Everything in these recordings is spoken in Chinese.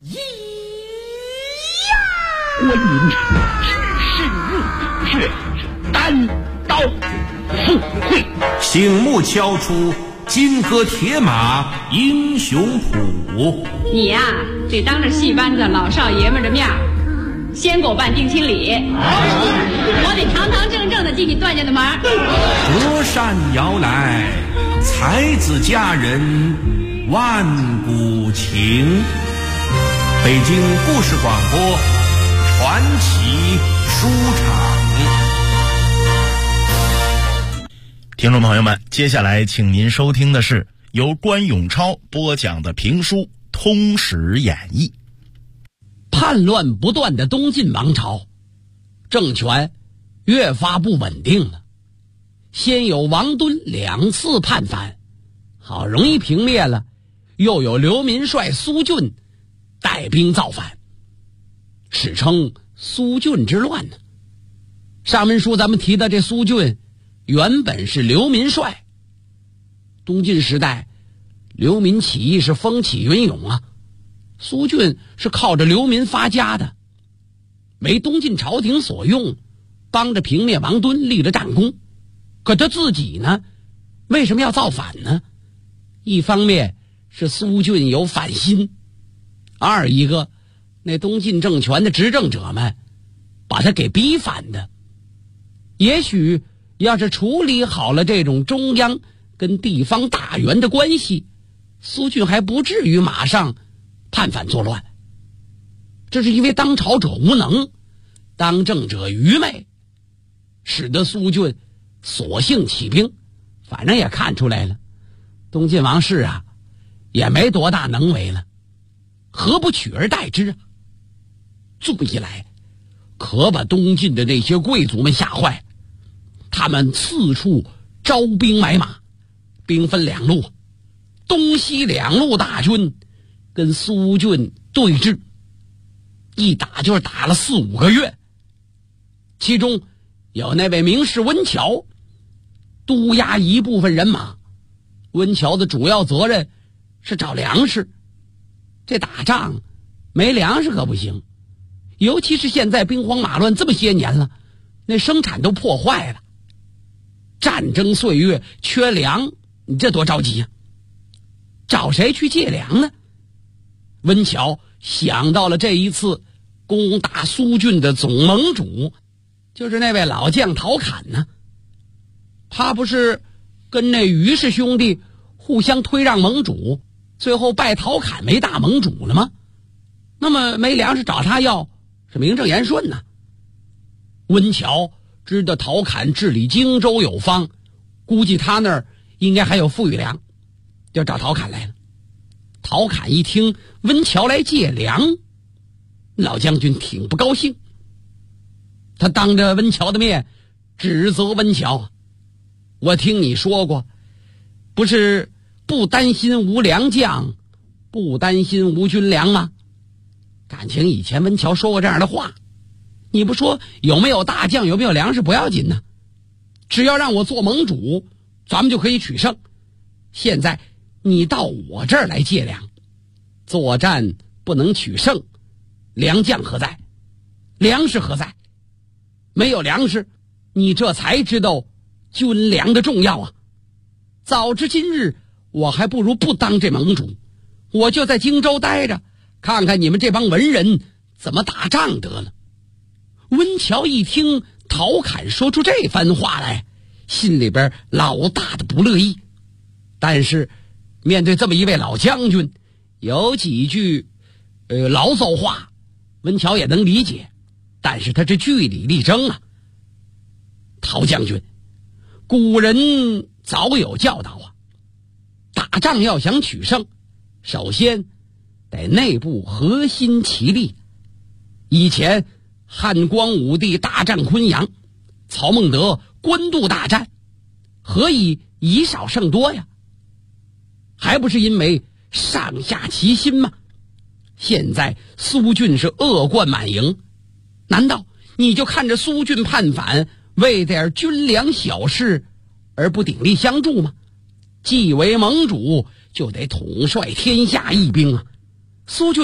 咿呀！观音只是热血，单刀赴会， 醒目敲出金戈铁马英雄谱。 你呀，得当着戏班子老少爷们的面先给我办定亲礼，我得堂堂正正的进你段家的门。 隔山摇来，才子佳人万古情。北京故事广播传奇书场。 听众朋友们，接下来请您收听的是由关永超播讲的评书《通史演义》。 叛乱不断的东晋王朝，政权越发不稳定了。先有王敦2次叛反，好容易平灭了，又有刘民帅苏峻带兵造反，史称苏峻之乱呢。上文书咱们提的这苏峻原本是刘民帅。东晋时代，刘民起义是风起云涌啊，苏峻是靠着刘民发家的，为东晋朝廷所用，帮着平灭王敦立了战功。可他自己呢，为什么要造反呢？一方面是苏峻有反心，二一个那东晋政权的执政者们把他给逼反的。也许要是处理好了这种中央跟地方大员的关系，苏峻还不至于马上叛反作乱。这是因为当朝者无能，当政者愚昧，使得苏峻索性起兵。反正也看出来了，东晋王室啊也没多大能为了，何不取而代之啊？这么一来，可把东晋的那些贵族们吓坏，他们四处招兵买马，兵分2路，东西2路大军跟苏峻对峙，一打就是打了4、5个月。其中有那位名士温峤督押一部分人马，温峤的主要责任是找粮食。这打仗没粮食可不行，尤其是现在兵荒马乱这么些年了，那生产都破坏了，战争岁月缺粮，你这多着急呀！找谁去借粮呢？温峤想到了这一次攻打苏峻的总盟主，就是那位老将陶侃呢。他不是跟那于氏兄弟互相推让盟主，最后拜陶侃为大盟主了吗？那么没粮食找他要是名正言顺呢。温峤知道陶侃治理荆州有方，估计他那儿应该还有富裕粮，就找陶侃来了。陶侃一听温峤来借粮，老将军挺不高兴，他当着温峤的面指责温峤：我听你说过，不是不担心无良将，不担心无军粮吗？感情以前温峤说过这样的话，你不说有没有大将，有没有粮食不要紧呢，只要让我做盟主，咱们就可以取胜。现在你到我这儿来借粮，作战不能取胜，良将何在？粮食何在？没有粮食，你这才知道军粮的重要啊！早知今日，我还不如不当这盟主，我就在荆州待着，看看你们这帮文人怎么打仗得了。温峤一听陶侃说出这番话来，心里边老大的不乐意，但是面对这么一位老将军，有几句牢骚话温峤也能理解，但是他这据理力争啊。陶将军，古人早有教导啊，打仗要想取胜，首先得内部核心齐力。以前汉光武帝大战昆阳，曹孟德官渡大战，何以以少胜多呀？还不是因为上下齐心吗？现在苏峻是恶贯满盈，难道你就看着苏峻叛反，为点军粮小事而不鼎力相助吗？既为盟主，就得统帅天下义兵啊！苏峻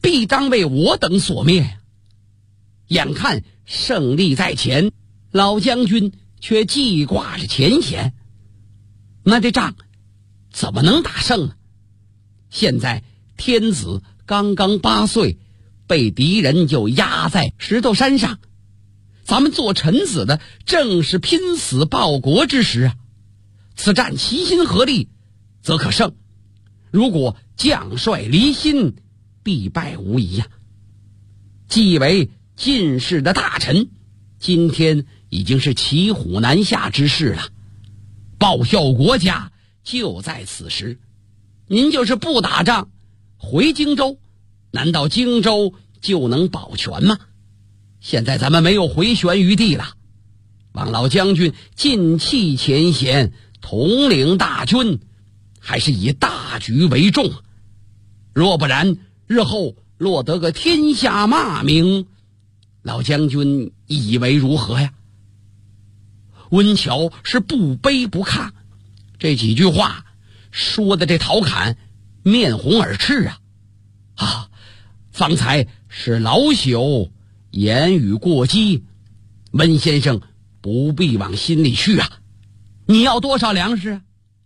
必当为我等所灭呀！眼看胜利在前，老将军却记挂着前嫌，那这仗怎么能打胜呢？现在天子刚刚8岁，被敌人就压在石头山上，咱们做臣子的正是拼死报国之时啊！此战齐心合力，则可胜；如果将帅离心，必败无疑呀！既为进士的大臣，今天已经是骑虎难下之势了。报效国家就在此时。您就是不打仗，回荆州，难道荆州就能保全吗？现在咱们没有回旋余地了，望老将军尽弃前嫌，统领大军，还是以大局为重。若不然，日后落得个天下骂名，老将军以为如何呀？温峤是不卑不亢，这几句话说的这陶侃面红耳赤啊！方才是老朽言语过激，温先生不必往心里去啊。你要多少粮食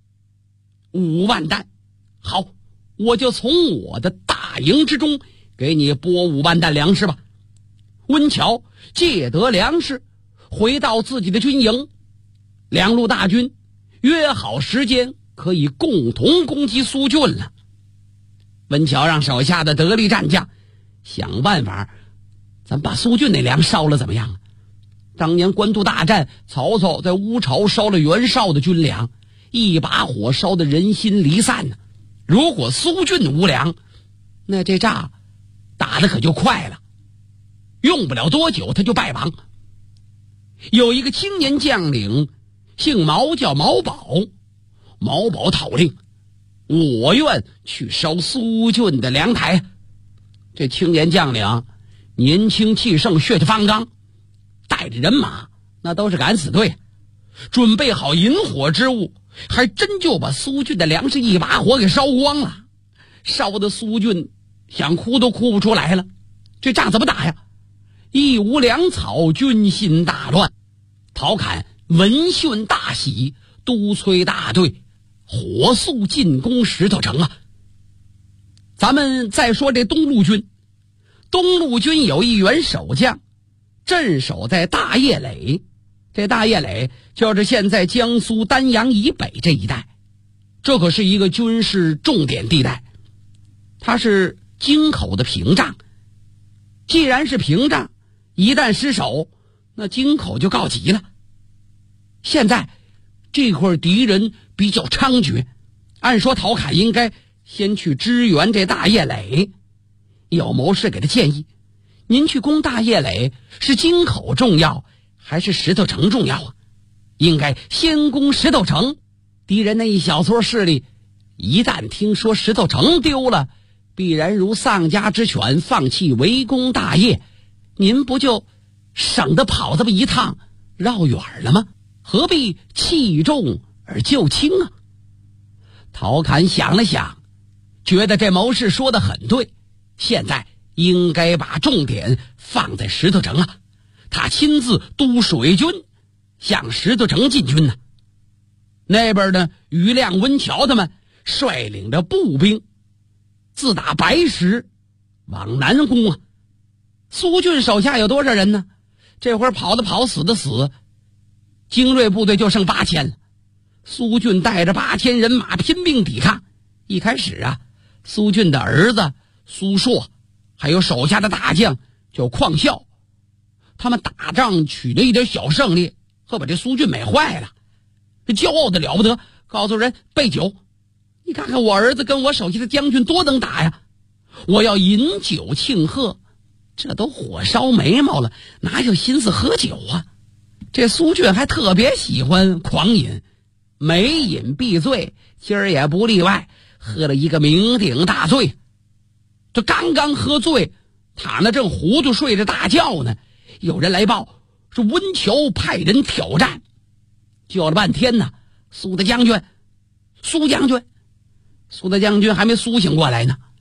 ？5万担。好，我就从我的大营之中给你拨5万担粮食吧。温峤借得粮食，回到自己的军营，两路大军约好时间，可以共同攻击苏峻了。温峤让手下的得力战将想办法，咱把苏峻那粮烧了怎么样啊？当年官渡大战，曹操在乌巢烧了袁绍的军粮，一把火烧得人心离散呢。如果苏峻无粮，那这仗打得可就快了，用不了多久他就败亡。有一个青年将领姓毛，叫毛宝。毛宝讨令，我愿去烧苏峻的粮台。这青年将领年轻气盛，血气方刚，带着人马那都是敢死队，准备好引火之物，还真就把苏峻的粮食一把火给烧光了，烧得苏峻想哭都哭不出来了。这仗怎么打呀？一无粮草，军心大乱。陶侃闻讯大喜，督催大队火速进攻石头城啊！咱们再说这东路军，东路军有一员守将，镇守在大叶垒。这大叶垒就是现在江苏丹阳以北这一带，这可是一个军事重点地带，它是京口的屏障。既然是屏障，一旦失守，那京口就告急了。现在这块敌人比较猖獗，按说陶侃应该先去支援这大叶垒。有谋士给他建议，您去攻大叶垒，是京口重要还是石头城重要啊？应该先攻石头城。敌人那一小撮势力一旦听说石头城丢了，必然如丧家之犬，放弃围攻大叶，您不就省得跑这么一趟绕远了吗？何必弃重而就轻啊？陶侃想了想，觉得这谋士说得很对，现在应该把重点放在石头城啊。他亲自督水军向石头城进军呢。那边呢，余亮、温峤他们率领着步兵自打白石往南攻啊。苏峻手下有多少人呢？这会儿跑的跑，死的死，精锐部队就剩8000了。苏峻带着8000人马拼命抵抗。一开始啊，苏峻的儿子苏硕还有手下的大将叫况孝，他们打仗取了一点小胜利，可把这苏峻美坏了，这骄傲的了不得，告诉人备酒，你看看我儿子跟我手下的将军多能打呀，我要饮酒庆贺。这都火烧眉毛了，哪有心思喝酒啊？这苏峻还特别喜欢狂饮，每饮必醉，今儿也不例外，喝了一个酩酊大醉。这刚刚喝醉，他那正糊涂睡着大觉呢，有人来报说温峤派人挑战。叫了半天呢，苏大将军还没苏醒过来呢。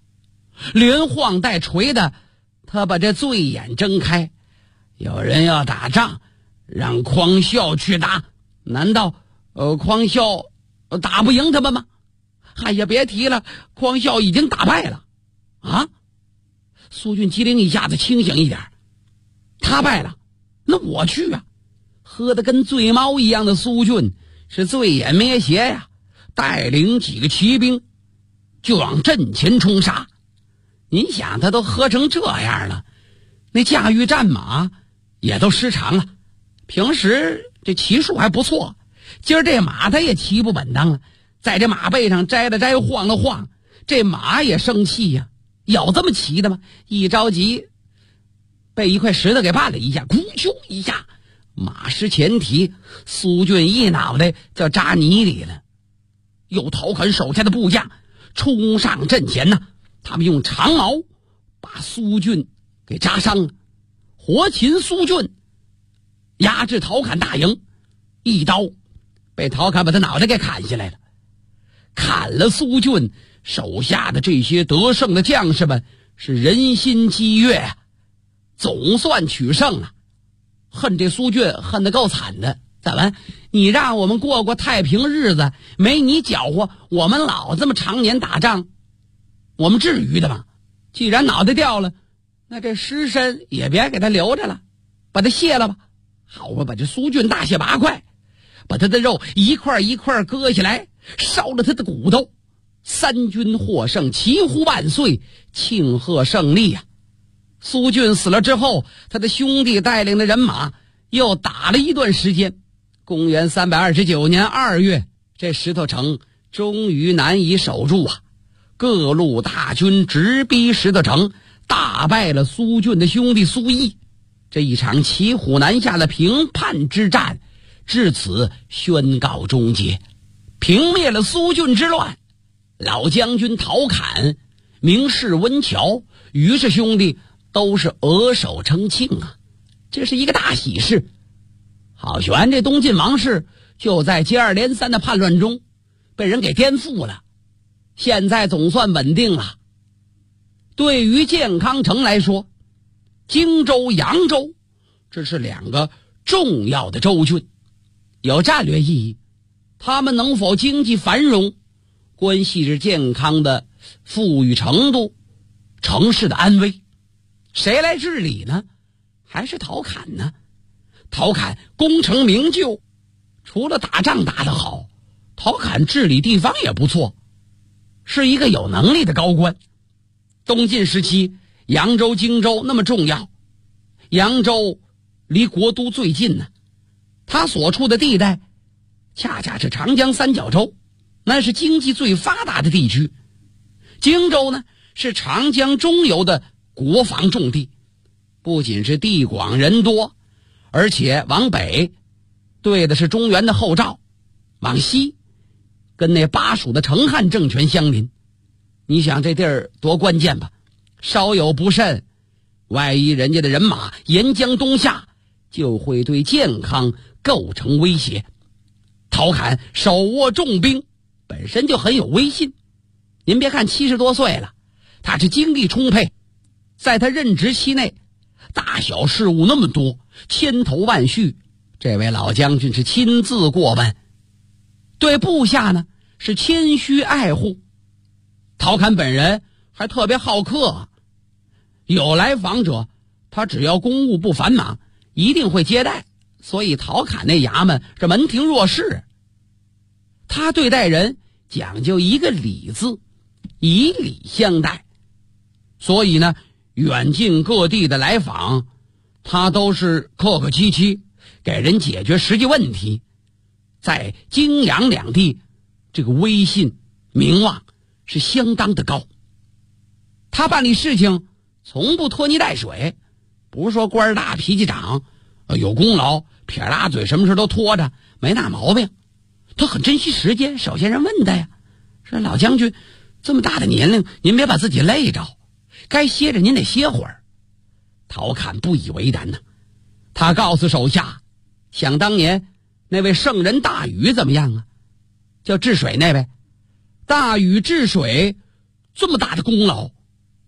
连晃带捶的，他把这醉眼睁开。有人要打仗，让匡孝去打，难道匡孝打不赢他们吗？哎呀，别提了，匡孝已经打败了啊！苏俊机灵一下子清醒一点，他败了，那我去啊！喝得跟醉猫一样的苏俊是醉眼咩斜呀，带领几个骑兵就往阵前冲杀。你想他都喝成这样了，那驾驭战马也都失常了。平时这骑术还不错，今儿这马他也骑不稳当了，在这马背上摘了摘，晃了晃，这马也生气呀，有这么骑的吗？一着急被一块石头给绊了一下，咕啾一下，马失前蹄，苏俊一脑袋就扎泥里了。有陶侃手下的部将冲上阵前呢，他们用长矛把苏俊给扎伤了，活擒苏俊，压制陶侃大营，一刀被陶侃把他脑袋给砍下来了。砍了苏俊，手下的这些得胜的将士们是人心激悦啊，总算取胜了。恨这苏俊恨得够惨的，怎么你让我们过过太平日子，没你搅和，我们老这么常年打仗，我们至于的吗？既然脑袋掉了，那这尸身也别给他留着了，把他卸了吧。好吧，把这苏俊大卸八块，把他的肉一块一块割下来，烧了他的骨头。三军获胜，齐呼万岁，庆贺胜利啊！苏俊死了之后，他的兄弟带领的人马又打了一段时间。公元329年2月，这石头城终于难以守住啊！各路大军直逼石头城，大败了苏俊的兄弟苏毅。这一场骑虎难下的平叛之战至此宣告终结，平灭了苏俊之乱。老将军陶侃、名士温峤、于氏兄弟都是额手称庆啊，这是一个大喜事。好悬这东晋王室就在接二连三的叛乱中被人给颠覆了，现在总算稳定了。对于建康城来说，荆州、扬州这是两个重要的州郡，有战略意义。他们能否经济繁荣，关系着健康的富裕程度、城市的安危。谁来治理呢？还是陶侃呢？陶侃功成名就，除了打仗打得好，陶侃治理地方也不错，是一个有能力的高官。东晋时期，扬州、荆州那么重要，扬州离国都最近呢，他所处的地带恰恰是长江三角洲，那是经济最发达的地区。荆州呢，是长江中游的国防重地，不仅是地广人多，而且往北对的是中原的后赵，往西跟那巴蜀的成汉政权相邻。你想这地儿多关键吧，稍有不慎，万一人家的人马沿江东下，就会对健康构成威胁。陶侃手握重兵，本身就很有威信。您别看70多岁了，他是精力充沛，在他任职期内，大小事务那么多，千头万绪，这位老将军是亲自过问，对部下呢是谦虚爱护。陶侃本人还特别好客，有来访者，他只要公务不繁忙，一定会接待，所以陶侃那衙门是门庭若市。他对待人讲究一个礼字，以礼相待，所以呢，远近各地的来访，他都是客客气气，给人解决实际问题。在荆扬两地，这个威信名望是相当的高。他办理事情从不拖泥带水，不是说官大脾气长，有功劳撇大嘴什么事都拖着，没那毛病。他很珍惜时间。首先人问他呀，说老将军这么大的年龄，您别把自己累着，该歇着您得歇会儿。陶侃不以为然呢，他告诉手下，想当年那位圣人大禹怎么样啊？叫治水那位，大禹治水这么大的功劳，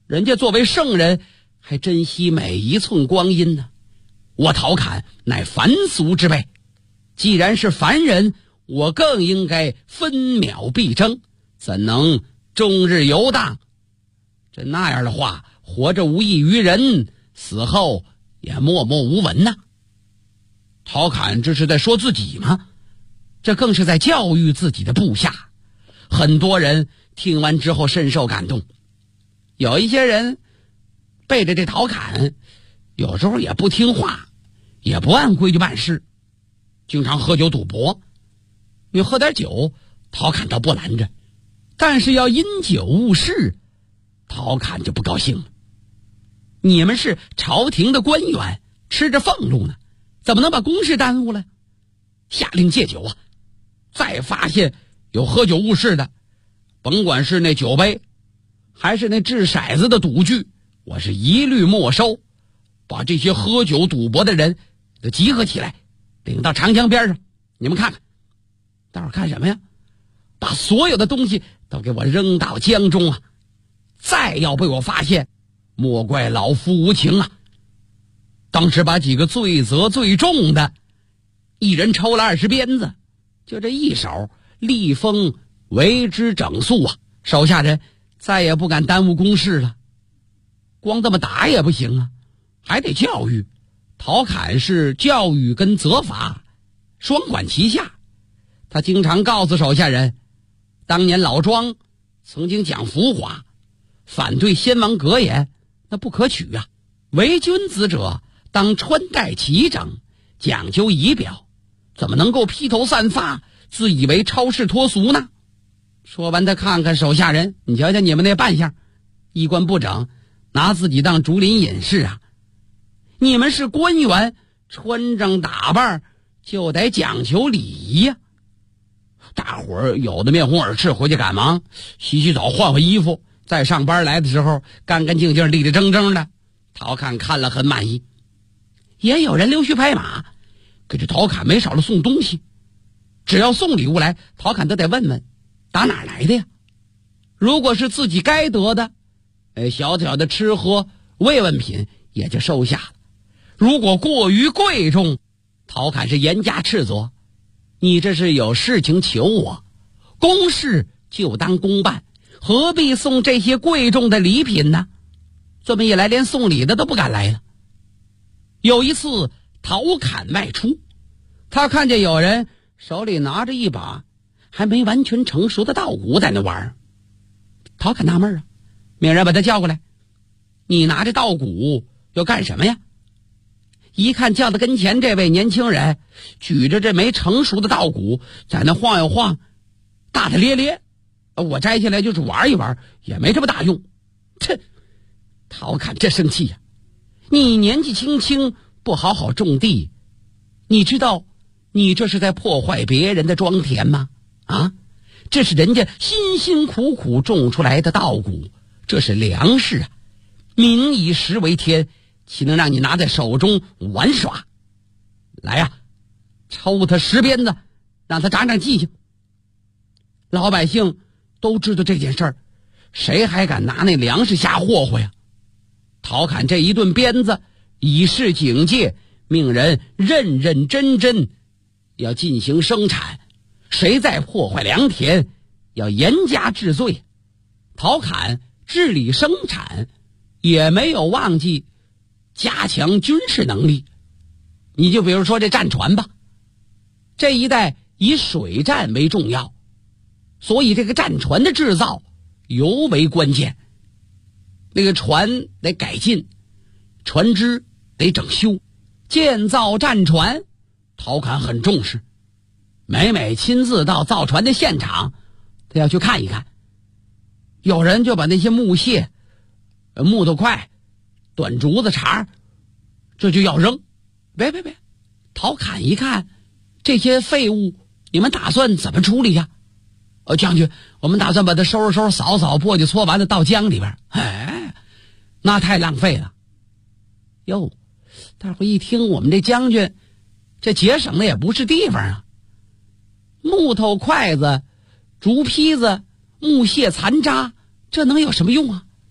人家作为圣人，还珍惜每一寸光阴呢。我陶侃乃凡俗之辈，既然是凡人，我更应该分秒必争，怎能终日游荡？这那样的话，活着无益于人，死后也默默无闻呐。陶侃这是在说自己吗？这更是在教育自己的部下。很多人听完之后深受感动，有一些人背着这陶侃，有时候也不听话，也不按规矩办事，经常喝酒赌博。你喝点酒，陶侃倒不拦着，但是要因酒误事，陶侃就不高兴了。你们是朝廷的官员，吃着俸禄呢，怎么能把公事耽误了？下令戒酒啊！再发现有喝酒误事的，甭管是那酒杯还是那掷骰子的赌具，我是一律没收，把这些喝酒赌博的人都集合起来，领到长江边上，你们看看。待会儿看什么呀？把所有的东西都给我扔到江中啊！再要被我发现，莫怪老夫无情啊！当时把几个罪责最重的一人抽了20鞭子，就这一手立封为之整肃啊！手下人再也不敢耽误公事了。光这么打也不行啊，还得教育。陶侃是教育跟责罚双管齐下，他经常告诉手下人，当年老庄曾经讲浮华，反对先王格言，那不可取啊！为君子者当穿戴齐整，讲究仪表，怎么能够披头散发，自以为超世脱俗呢？说完，他看看手下人，你瞧瞧你们那扮相，衣冠不整，拿自己当竹林隐士啊！你们是官员，穿着打扮就得讲求礼仪呀！大伙儿有的面红耳赤，回去赶忙洗洗澡，换换衣服，再上班来的时候干干净净，立立正正的。陶侃看了很满意。也有人溜须拍马，给这陶侃没少了送东西。只要送礼物来，陶侃都得问问打哪来的呀？如果是自己该得的，小小的吃喝慰问品也就收下了。如果过于贵重，陶侃是严加斥责。你这是有事情求我，公事就当公办，何必送这些贵重的礼品呢？这么一来，连送礼的都不敢来了。有一次陶侃外出，他看见有人手里拿着一把还没完全成熟的稻谷在那玩。陶侃纳闷啊，命人把他叫过来，你拿着稻谷要干什么呀？一看叫到跟前这位年轻人举着这没成熟的稻谷在那晃悠晃，大大咧咧，我摘下来就是玩一玩，也没这么大用。切！陶侃这生气呀，你年纪轻轻不好好种地，你知道你这是在破坏别人的庄田吗？啊，这是人家辛辛苦苦种出来的稻谷，这是粮食啊！民以食为天，岂能让你拿在手中玩耍？来呀，抽他10鞭子，让他长长记性。老百姓都知道这件事儿，谁还敢拿那粮食瞎霍霍呀？陶侃这一顿鞭子以示警戒，命人认认真真要进行生产，谁再破坏良田，要严加治罪。陶侃治理生产，也没有忘记加强军事能力。你就比如说这战船吧，这一带以水战为重要，所以这个战船的制造尤为关键。那个船得改进，船只得整修，建造战船，陶侃很重视。每亲自到造船的现场，他要去看一看。有人就把那些木屑、木头块、短竹子茬，这就要扔。别，陶侃一看这些废物，你们打算怎么处理呀？将军，我们打算把它收拾扫簸箕搓完了到江里边。那太浪费了。哟，大伙一听，我们这将军这节省的也不是地方啊。木头筷子、竹坯子、木屑残渣，这能有什么用啊？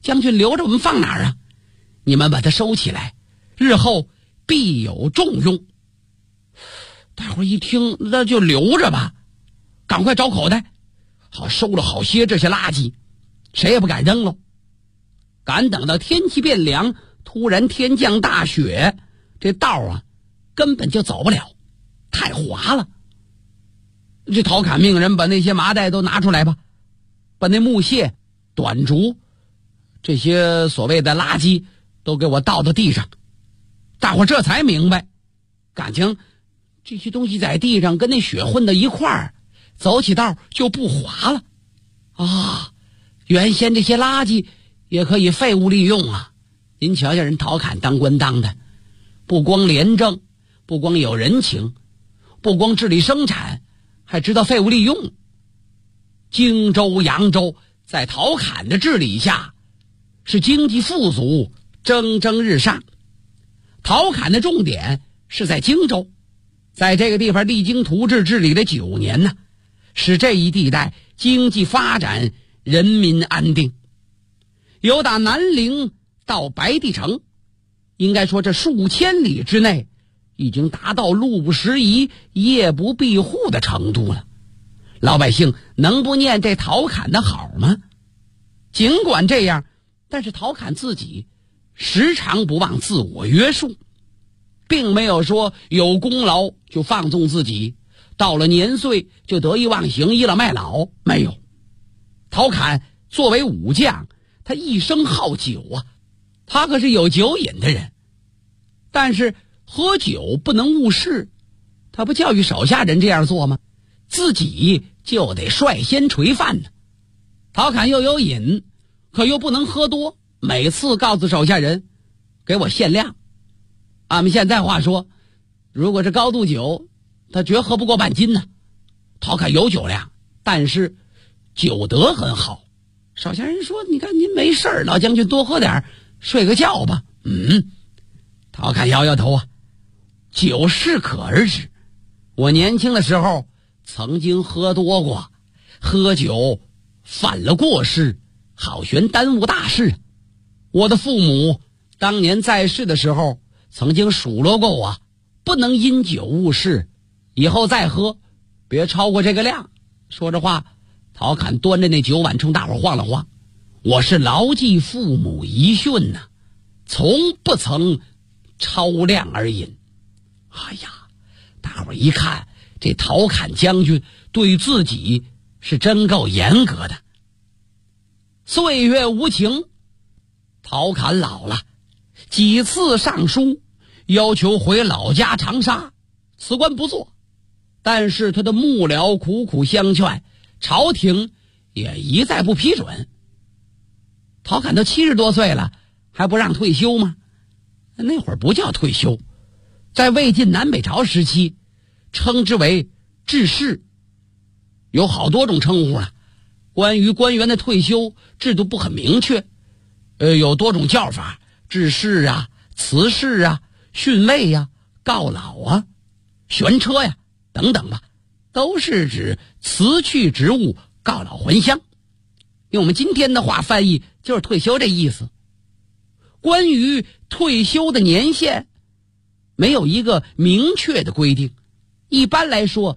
将军留着我们放哪儿啊？你们把它收起来，日后必有重用。大伙儿一听，那就留着吧，赶快找口袋，好收了好些这些垃圾，谁也不敢扔喽。赶等到天气变凉，突然天降大雪，这道啊根本就走不了，太滑了。这陶侃命人把那些麻袋都拿出来吧，把那木屑、短竹这些所谓的垃圾都给我倒到地上。大伙这才明白，感情这些东西在地上跟那雪混到一块儿，走起道就不滑了啊！原先这些垃圾也可以废物利用啊！您瞧瞧人陶侃当官当的，不光廉政，不光有人情，不光治理生产，还知道废物利用。荆州、扬州在陶侃的治理下是经济富足，蒸蒸日上。陶侃的重点是在荆州，在这个地方励精图治治理了9年呢，使这一地带经济发展，人民安定。由打南陵到白帝城，应该说这数千里之内已经达到路不拾遗、夜不闭户的程度了。老百姓能不念这陶侃的好吗？尽管这样，但是陶侃自己时常不忘自我约束，并没有说有功劳就放纵自己，到了年岁就得意忘形、倚老卖老，没有。陶侃作为武将，他一生好酒啊，他可是有酒瘾的人。但是喝酒不能误事，他不教育手下人这样做吗？自己就得率先垂范呢。陶侃又有瘾，可又不能喝多，每次告诉手下人给我限量。俺们现在话说，如果是高度酒，他绝喝不过半斤呢。陶侃有酒量，但是酒德很好。手下人说，你看您没事儿，老将军多喝点，睡个觉吧。陶侃摇摇头啊，酒适可而止。我年轻的时候曾经喝多过，喝酒犯了过失，好悬耽误大事。我的父母当年在世的时候曾经数落过我，不能因酒误事，以后再喝别超过这个量。说着话，陶侃端着那酒碗冲大伙晃了晃，我是牢记父母遗训呐，从不曾超量而饮。哎呀，大伙一看这陶侃将军对自己是真够严格的。岁月无情，陶侃老了，几次上书要求回老家长沙辞官不做，但是他的幕僚苦苦相劝，朝廷也一再不批准。陶侃都70多岁了，还不让退休吗？那会儿不叫退休，在魏晋南北朝时期称之为致仕，有好多种称呼了。关于官员的退休制度不很明确，有多种叫法，致仕啊、辞仕啊、训位啊、告老啊、悬车呀等等吧，都是指辞去职务，告老还乡。用我们今天的话翻译，就是退休这意思。关于退休的年限，没有一个明确的规定，一般来说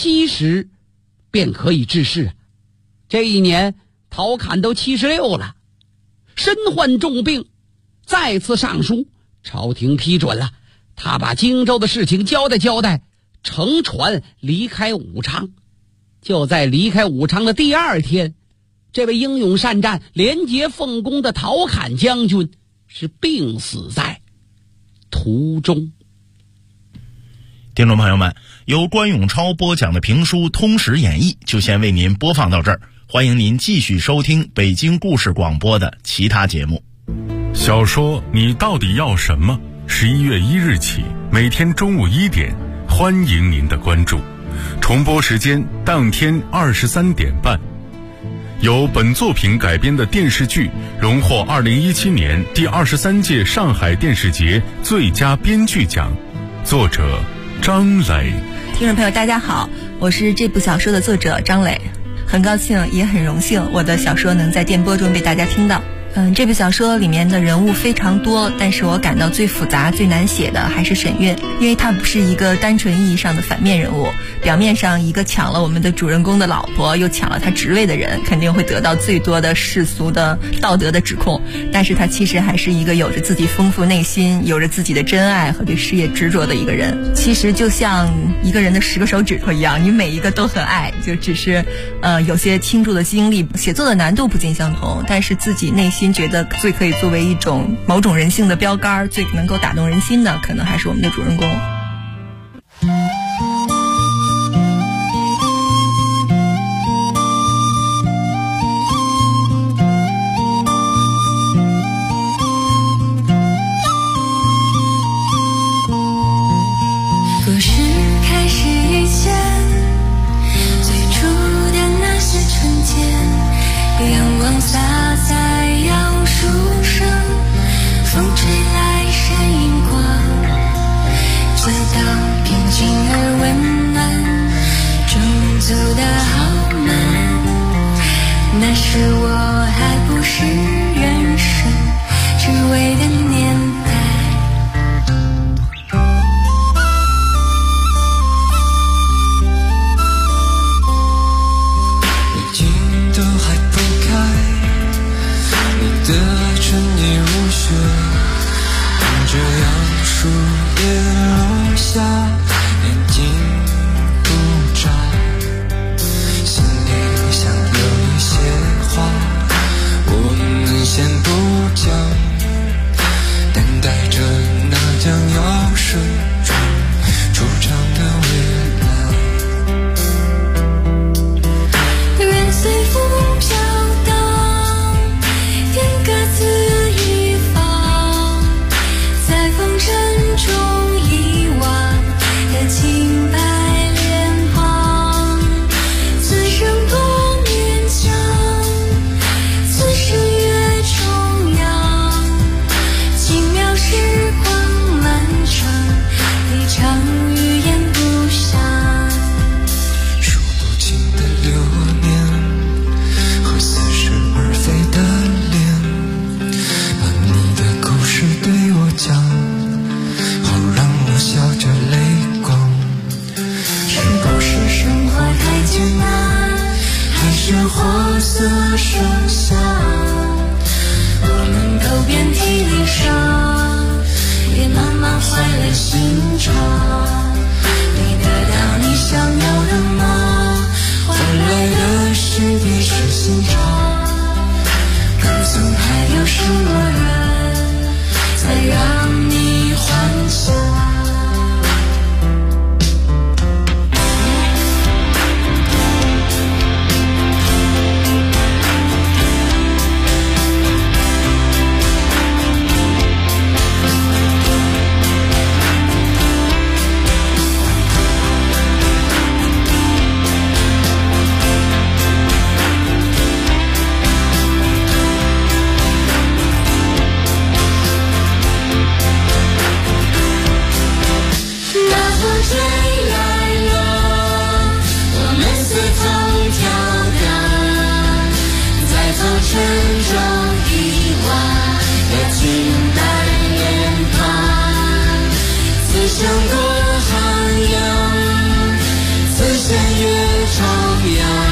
70便可以致仕。这一年陶侃都76了，身患重病，再次上书，朝廷批准了，他把荆州的事情交代，乘船离开武昌。就在离开武昌的第2天，这位英勇善战、廉洁奉公的陶侃将军是病死在途中。 听众朋友们，由关永超播讲的评书《通史演义》就先为您播放到这儿，欢迎您继续收听北京故事广播的其他节目。 小说你到底要什么？11月1日起，每天中午1点，欢迎您的关注。重播时间当天23点半。由本作品改编的电视剧荣获2017年第23届上海电视节最佳编剧奖，作者张磊。 听众朋友大家好，我是这部小说的作者张磊，很高兴也很荣幸我的小说能在电波中被大家听到。 这部小说里面的人物非常多，但是我感到最复杂最难写的还是沈月，因为她不是一个单纯意义上的反面人物。表面上一个抢了我们的主人公的老婆又抢了他职位的人，肯定会得到最多的世俗的道德的指控，但是他其实还是一个有着自己丰富内心，有着自己的真爱和对事业执着的一个人。其实就像一个人的10个手指头一样，你每一个都很爱，就只是有些倾注的精力，写作的难度不尽相同，但是自己内心觉得最可以作为一种某种人性的标杆，最能够打动人心的，可能还是我们的主人公。 故事开始以前，最初的那些瞬间，阳光洒在杨树上，风吹来闪银光，街道平静而温暖，正走得好慢。那时我还不是人生只为的年代。 看着杨树叶落下，眼睛不眨，心里想有一些话我们先不讲，等待着那将要伸出出场的未来。任随风飘荡，天各自中遗忘的清白脸庞，此生多勉强，此生越重要，轻描时光漫长，一场语言不详，数不清的流年和似是而非的脸，把你的故事对我讲，笑着泪光，是不是生活太艰难，还是活色生香？我们都遍体鳞伤，也慢慢坏了心肠。你得到你想要的吗？换来的是地是心肠。可曾还有什么人才让你幻想？像过寒阳，此生越重要，